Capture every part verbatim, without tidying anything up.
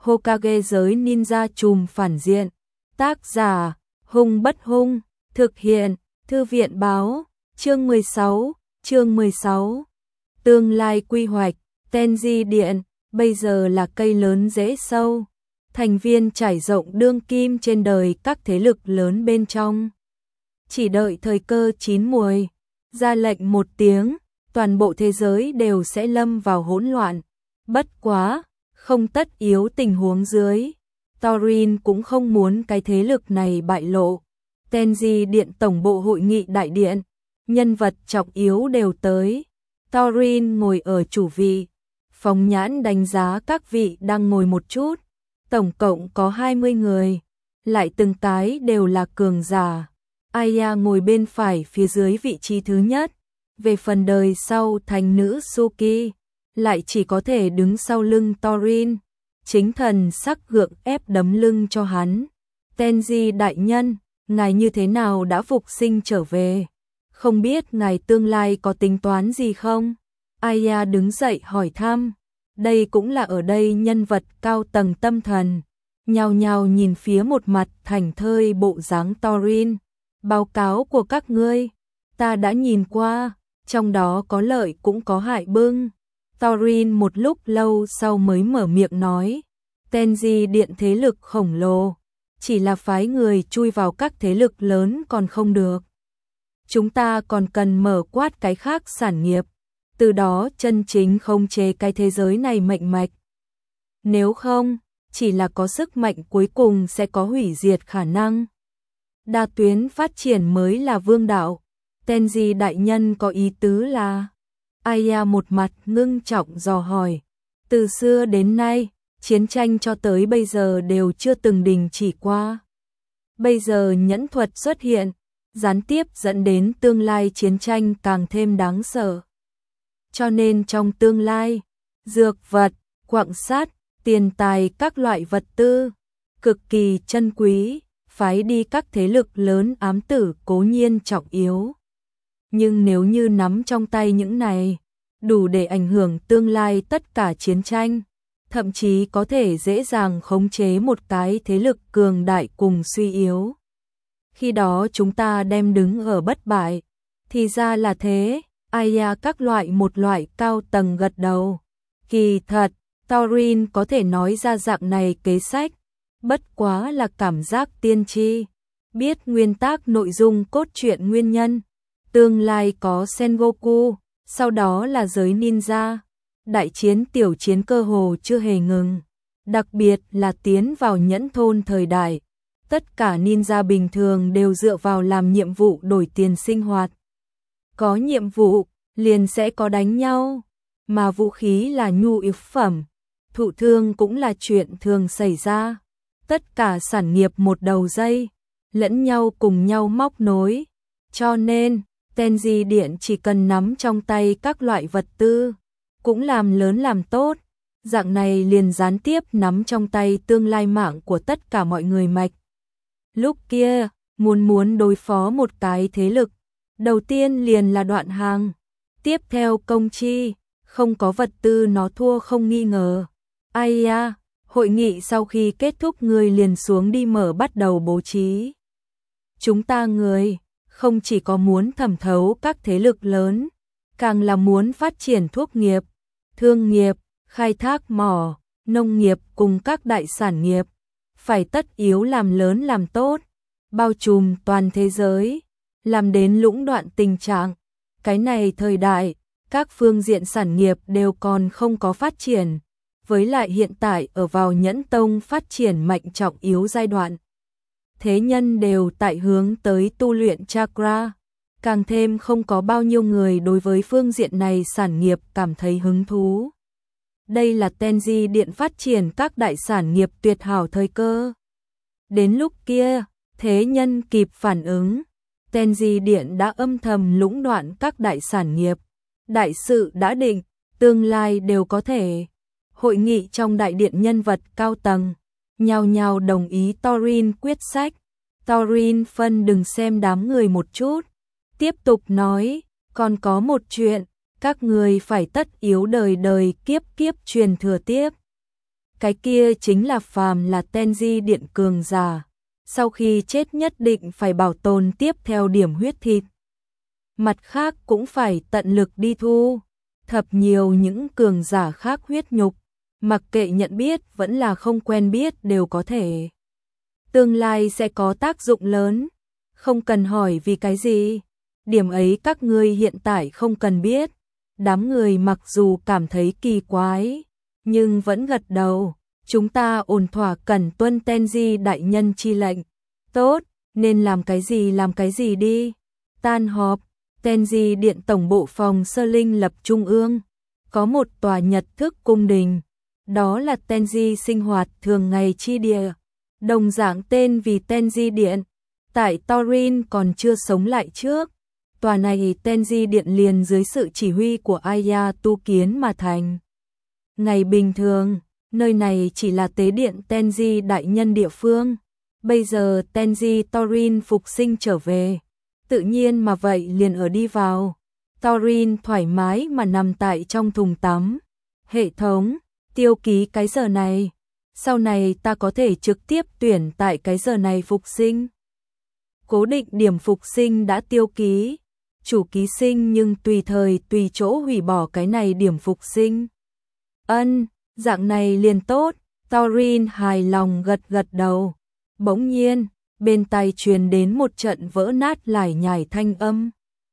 Hokage giới ninja trùm phản diện. Tác giả, Hung Bất Hung, thực hiện, Thư viện báo, chương mười sáu, chương mười sáu. Tương lai quy hoạch, Tenji Điện, bây giờ là cây lớn rễ sâu, thành viên trải rộng đương kim trên đời các thế lực lớn bên trong. Chỉ đợi thời cơ chín muồi, ra lệnh một tiếng, toàn bộ thế giới đều sẽ lâm vào hỗn loạn. Bất quá, không tất yếu tình huống dưới, Thorin cũng không muốn cái thế lực này bại lộ. Tenji Điện tổng bộ hội nghị đại điện, nhân vật trọng yếu đều tới. Thorin ngồi ở chủ vị, phóng nhãn đánh giá các vị đang ngồi một chút, tổng cộng có hai mươi người, lại từng cái đều là cường giả. Aya ngồi bên phải phía dưới vị trí thứ nhất, về phần đời sau thành nữ Suki, lại chỉ có thể đứng sau lưng Thorin, chính thần sắc gượng ép đấm lưng cho hắn. Tenji đại nhân, ngài như thế nào đã phục sinh trở về? Không biết ngài tương lai có tính toán gì không? Aya đứng dậy hỏi thăm. Đây cũng là ở đây nhân vật cao tầng tâm thần, nhao nhao nhìn phía một mặt thành thơi bộ dáng Thorin. Báo cáo của các ngươi, ta đã nhìn qua, trong đó có lợi cũng có hại bưng. Thorin một lúc lâu sau mới mở miệng nói, Tenji Điện thế lực khổng lồ, chỉ là phái người chui vào các thế lực lớn còn không được. Chúng ta còn cần mở quát cái khác sản nghiệp, từ đó chân chính khống chế cái thế giới này mệnh mạch. Nếu không, chỉ là có sức mạnh cuối cùng sẽ có hủy diệt khả năng. Đa tuyến phát triển mới là vương đạo. Tenji đại nhân có ý tứ là? Aya một mặt ngưng trọng dò hỏi. Từ xưa đến nay, chiến tranh cho tới bây giờ đều chưa từng đình chỉ qua. Bây giờ nhẫn thuật xuất hiện, gián tiếp dẫn đến tương lai chiến tranh càng thêm đáng sợ. Cho nên trong tương lai, dược vật, quặng sắt, tiền tài các loại vật tư, cực kỳ chân quý, phái đi các thế lực lớn ám tử cố nhiên trọng yếu. Nhưng nếu như nắm trong tay những này, đủ để ảnh hưởng tương lai tất cả chiến tranh, thậm chí có thể dễ dàng khống chế một cái thế lực cường đại cùng suy yếu. Khi đó chúng ta đem đứng ở bất bại, thì ra là thế. Aya các loại một loại cao tầng gật đầu. Kỳ thật, Thorin có thể nói ra dạng này kế sách, bất quá là cảm giác tiên tri, biết nguyên tắc nội dung cốt truyện nguyên nhân. Tương lai có Sengoku, sau đó là giới ninja, đại chiến tiểu chiến cơ hồ chưa hề ngừng, đặc biệt là tiến vào nhẫn thôn thời đại. Tất cả ninja bình thường đều dựa vào làm nhiệm vụ đổi tiền sinh hoạt. Có nhiệm vụ, liền sẽ có đánh nhau, mà vũ khí là nhu yếu phẩm, thụ thương cũng là chuyện thường xảy ra. Tất cả sản nghiệp một đầu dây, lẫn nhau cùng nhau móc nối, cho nên Tenji Điện chỉ cần nắm trong tay các loại vật tư, cũng làm lớn làm tốt, dạng này liền gián tiếp nắm trong tay tương lai mạng của tất cả mọi người mạch. Lúc kia, muốn muốn đối phó một cái thế lực, đầu tiên liền là đoạn hàng, tiếp theo công chi, không có vật tư nó thua không nghi ngờ. Ai à, hội nghị sau khi kết thúc người liền xuống đi mở bắt đầu bố trí. Chúng ta người, không chỉ có muốn thẩm thấu các thế lực lớn, càng là muốn phát triển thuốc nghiệp, thương nghiệp, khai thác mỏ, nông nghiệp cùng các đại sản nghiệp, phải tất yếu làm lớn làm tốt, bao trùm toàn thế giới, làm đến lũng đoạn tình trạng. Cái này thời đại, các phương diện sản nghiệp đều còn không có phát triển, với lại hiện tại ở vào nhẫn tông phát triển mạnh trọng yếu giai đoạn. Thế nhân đều tại hướng tới tu luyện chakra, càng thêm không có bao nhiêu người đối với phương diện này sản nghiệp cảm thấy hứng thú. Đây là Tenji Điện phát triển các đại sản nghiệp tuyệt hảo thời cơ. Đến lúc kia, thế nhân kịp phản ứng, Tenji Điện đã âm thầm lũng đoạn các đại sản nghiệp. Đại sự đã định, tương lai đều có thể. Hội nghị trong đại điện nhân vật cao tầng, nhao nhao đồng ý Thorin quyết sách. Thorin phân đừng xem đám người một chút, tiếp tục nói, còn có một chuyện, các người phải tất yếu đời đời kiếp kiếp truyền thừa tiếp. cái kia chính là phàm là Tenji điện cường giả, sau khi chết nhất định phải bảo tồn tiếp theo điểm huyết thịt. Mặt khác cũng phải tận lực đi thu thập nhiều những cường giả khác huyết nhục, mặc kệ nhận biết vẫn là không quen biết đều có thể. Tương lai sẽ có tác dụng lớn, không cần hỏi vì cái gì, điểm ấy các ngươi hiện tại không cần biết. Đám người mặc dù cảm thấy kỳ quái, nhưng vẫn gật đầu, chúng ta ổn thỏa cần tuân Tenji đại nhân chi lệnh. Tốt, nên làm cái gì làm cái gì đi. Tan họp, Tenji điện tổng bộ phòng sơ linh lập trung ương, có một tòa nhật thức cung đình, đó là Tenji sinh hoạt thường ngày chi địa, đồng dạng tên vì Tenji điện. Tại Thorin còn chưa sống lại trước, tòa này Tenji điện liền dưới sự chỉ huy của Aya tu kiến mà thành. Ngày bình thường, nơi này chỉ là tế điện Tenji đại nhân địa phương. Bây giờ Tenji Thorin phục sinh trở về, tự nhiên mà vậy liền ở đi vào. Thorin thoải mái mà nằm tại trong thùng tắm. Hệ thống, tiêu ký cái giờ này. Sau này ta có thể trực tiếp tuyển tại cái giờ này phục sinh. Cố định điểm phục sinh đã tiêu ký. Chủ ký sinh nhưng tùy thời tùy chỗ hủy bỏ cái này điểm phục sinh. Ân, dạng này liền tốt. Thorin hài lòng gật gật đầu. Bỗng nhiên, bên tai truyền đến một trận vỡ nát lải nhải thanh âm.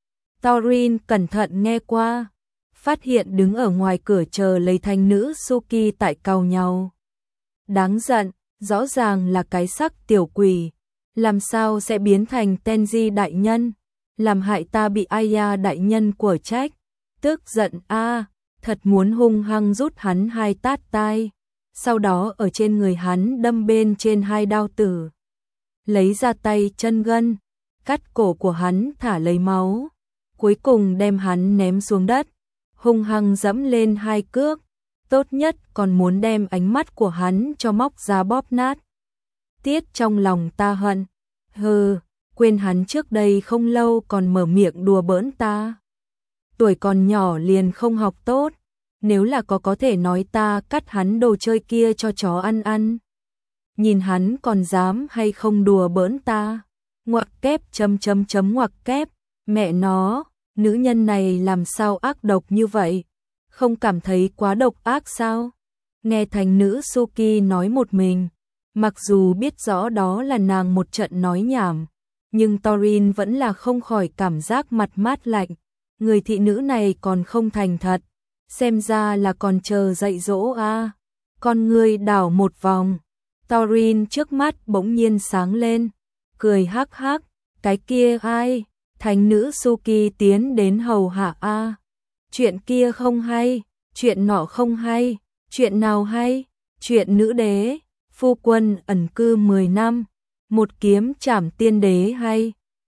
Thorin cẩn thận nghe qua, phát hiện đứng ở ngoài cửa chờ lấy thanh nữ Suki tại cau nhau. Đáng giận, rõ ràng là cái sắc tiểu quỷ, làm sao sẽ biến thành Tenji đại nhân, làm hại ta bị Aya đại nhân của trách. Tức giận a, thật muốn hung hăng rút hắn hai tát tai, sau đó ở trên người hắn đâm bên trên hai đao tử. Lấy ra tay chân gân, cắt cổ của hắn thả lấy máu, cuối cùng đem hắn ném xuống đất, hung hăng dẫm lên hai cước, tốt nhất còn muốn đem ánh mắt của hắn cho móc ra bóp nát. Tiết trong lòng ta hận, hừ, quên hắn trước đây không lâu còn mở miệng đùa bỡn ta. Tuổi còn nhỏ liền không học tốt, nếu là có có thể nói ta cắt hắn đồ chơi kia cho chó ăn ăn. Nhìn hắn còn dám hay không đùa bỡn ta. Ngoặc kép chấm chấm chấm ngoặc kép, mẹ nó, nữ nhân này làm sao ác độc như vậy? Không cảm thấy quá độc ác sao? Nghe thành nữ Suki nói một mình, mặc dù biết rõ đó là nàng một trận nói nhảm, nhưng Thorin vẫn là không khỏi cảm giác mặt mát lạnh. Người thị nữ này còn không thành thật, xem ra là còn chờ dạy dỗ a. À. Con ngươi đảo một vòng, Thorin trước mắt bỗng nhiên sáng lên, cười hắc hắc, cái kia ai? Thánh nữ Suki tiến đến hầu hạ a. À. Chuyện kia không hay, chuyện nọ không hay, chuyện nào hay? Chuyện nữ đế, phu quân ẩn cư mười năm, một kiếm trảm tiên đế hay?